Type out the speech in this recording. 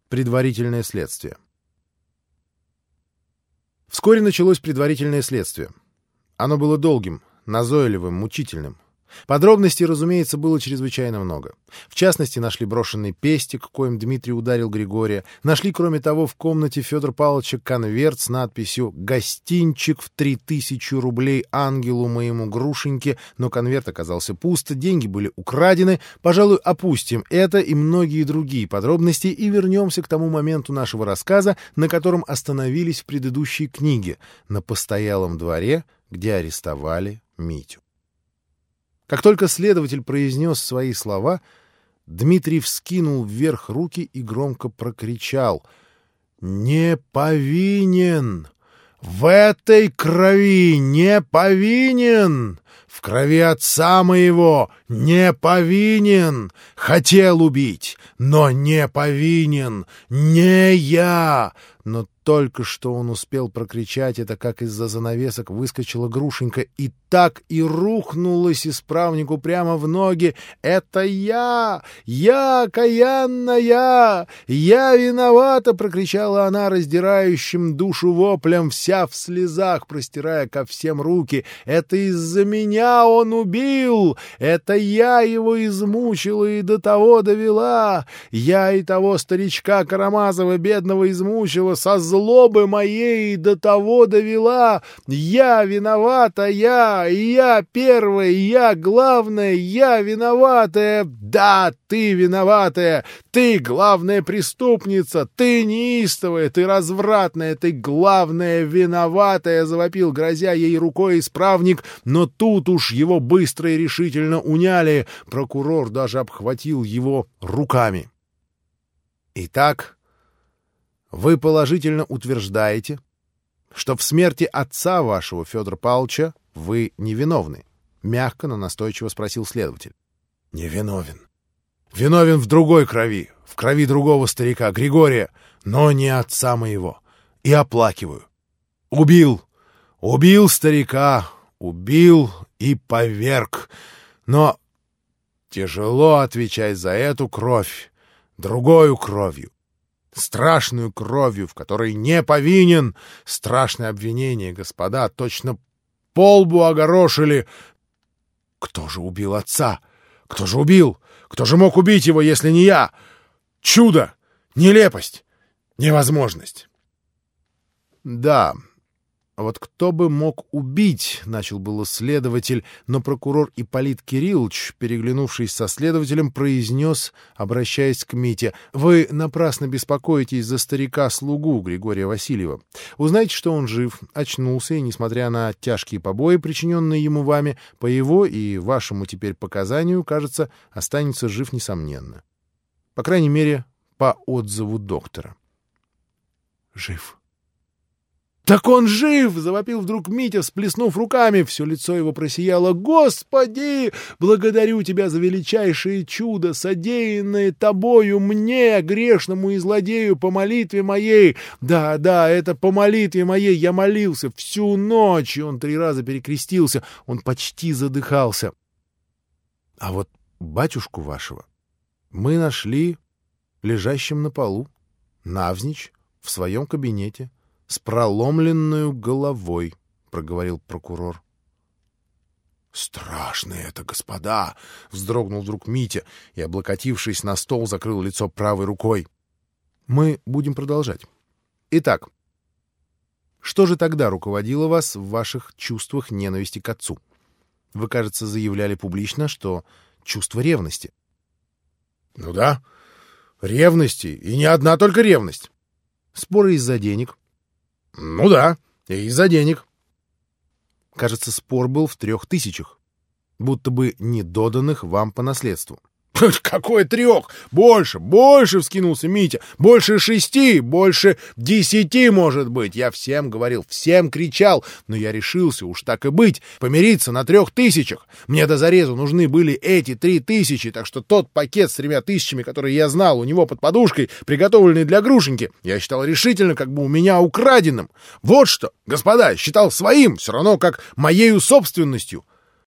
Предварительное следствие. Вскоре началось предварительное следствие. Оно было долгим, назойливым, мучительным. Подробностей, разумеется, было чрезвычайно много. В частности, нашли брошенный пестик, коим Дмитрий ударил Григория. Нашли, кроме того, в комнате Федора Павловича конверт с надписью «Гостинчик в 3000 рублей ангелу моему Грушеньке», но конверт оказался пуст, деньги были украдены. Пожалуй, опустим это и многие другие подробности и вернемся к тому моменту нашего рассказа, на котором остановились в предыдущей книге, на постоялом дворе, где арестовали Митю. Как только следователь произнес свои слова, Дмитрий вскинул вверх руки и громко прокричал: «Не повинен! В этой крови не повинен! В крови отца моего не повинен! Хотел убить, но не повинен! Не я!» Но только что он успел прокричать это, как из-за занавесок выскочила Грушенька и так и рухнулась исправнику прямо в ноги. «Это я! Я, окаянная! Я виновата!» — прокричала она раздирающим душу воплем, вся в слезах, простирая ко всем руки. «Это из-за меня он убил! Это я его измучила и до того довела! Я и того старичка Карамазова бедного измучила, со злобы моей до того довела! Я виновата, я первая, я главная, я виноватая! Да, ты виноватая! Ты главная преступница! Ты неистовая, ты развратная, ты главная виноватая!» — завопил, грозя ей рукой исправник, но тут уж его быстро и решительно уняли. Прокурор даже обхватил его руками. «Итак, вы положительно утверждаете, что в смерти отца вашего, Федора Павловича, вы невиновны?» — мягко, но настойчиво спросил следователь. «Невиновен. Виновен в другой крови, в крови другого старика, Григория, но не отца моего. И оплакиваю. Убил старика, убил и поверг. Но тяжело отвечать за эту кровь другою кровью. Страшную кровью, в которой не повинен. Страшное обвинение, господа, точно полбу огорошили. Кто же убил отца? Кто же убил? Кто же мог убить его, если не я? Чудо! Нелепость! Невозможность!» «Да, вот кто бы мог убить?» — начал было следователь, но прокурор Ипполит Кириллович, переглянувшись со следователем, произнес, обращаясь к Мите: «Вы напрасно беспокоитесь за старика-слугу Григория Васильева. Узнайте, что он жив, очнулся, и, несмотря на тяжкие побои, причиненные ему вами, по его и вашему теперь показанию, кажется, останется жив несомненно. По крайней мере, по отзыву доктора». «Жив». «Так он жив!» — завопил вдруг Митя, всплеснув руками. Все лицо его просияло. «Господи! Благодарю тебя за величайшее чудо, содеянное тобою мне, грешному и злодею, по молитве моей! Да, это по молитве моей я молился всю ночь!» И он 3 раза перекрестился. Он почти задыхался. «А вот батюшку вашего мы нашли лежащим на полу, навзничь, в своем кабинете, с проломленную головой», — проговорил прокурор. «Страшно это, господа!» — вздрогнул вдруг Митя и, облокотившись на стол, закрыл лицо правой рукой. «Мы будем продолжать. Итак, что же тогда руководило вас в ваших чувствах ненависти к отцу? Вы, кажется, заявляли публично, что чувство ревности». «Ну да, ревности, и не одна только ревность». «Споры из-за денег». «Ну да, и из-за денег». «Кажется, спор был в 3000, будто бы недоданных вам по наследству». «Какое 3? Больше!» — вскинулся Митя. «Больше 6, больше 10, может быть. Я всем говорил, всем кричал, но я решился, уж так и быть, помириться на 3000. Мне до зарезу нужны были эти 3000, так что тот пакет с 3000, который я знал у него под подушкой, приготовленный для Грушеньки, я считал решительно как бы у меня украденным. Вот что, господа, считал своим, все равно как моею собственностью.